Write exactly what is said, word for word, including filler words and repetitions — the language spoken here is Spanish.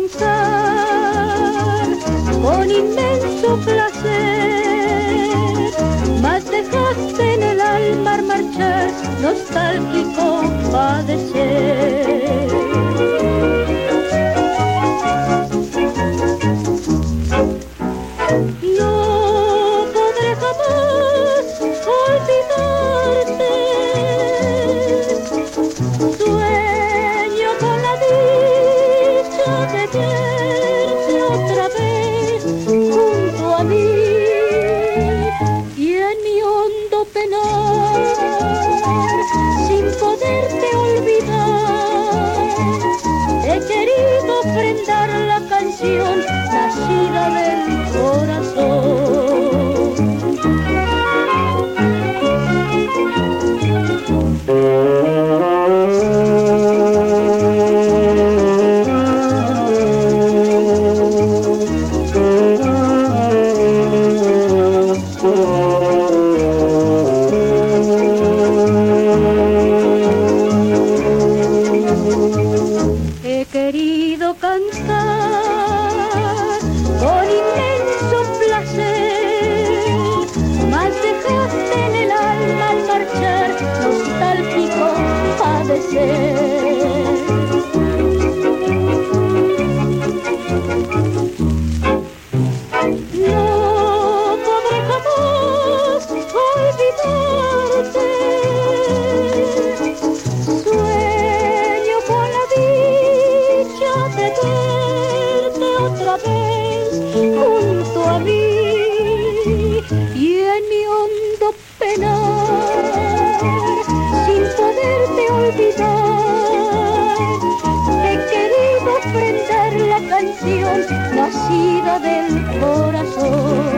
cansar con inmenso placer, mas dejaste en el alma al marchar nostálgico padecer. No podré jamás olvidarte, sueño con la dicha de verte otra vez junto a mí, y en mi hondo penar, sin poderte olvidar, he querido ofrendar la canción nacida del corazón. He querido cantar con inmenso placer, mas dejaste en el alma al marchar nostálgico padecer. No podré jamás olvidarte, sueño con la dicha de verte otra vez junto a mí, y en mi hondo penar, sin poderte olvidar, he querido ofrendar la canción nacida del corazón.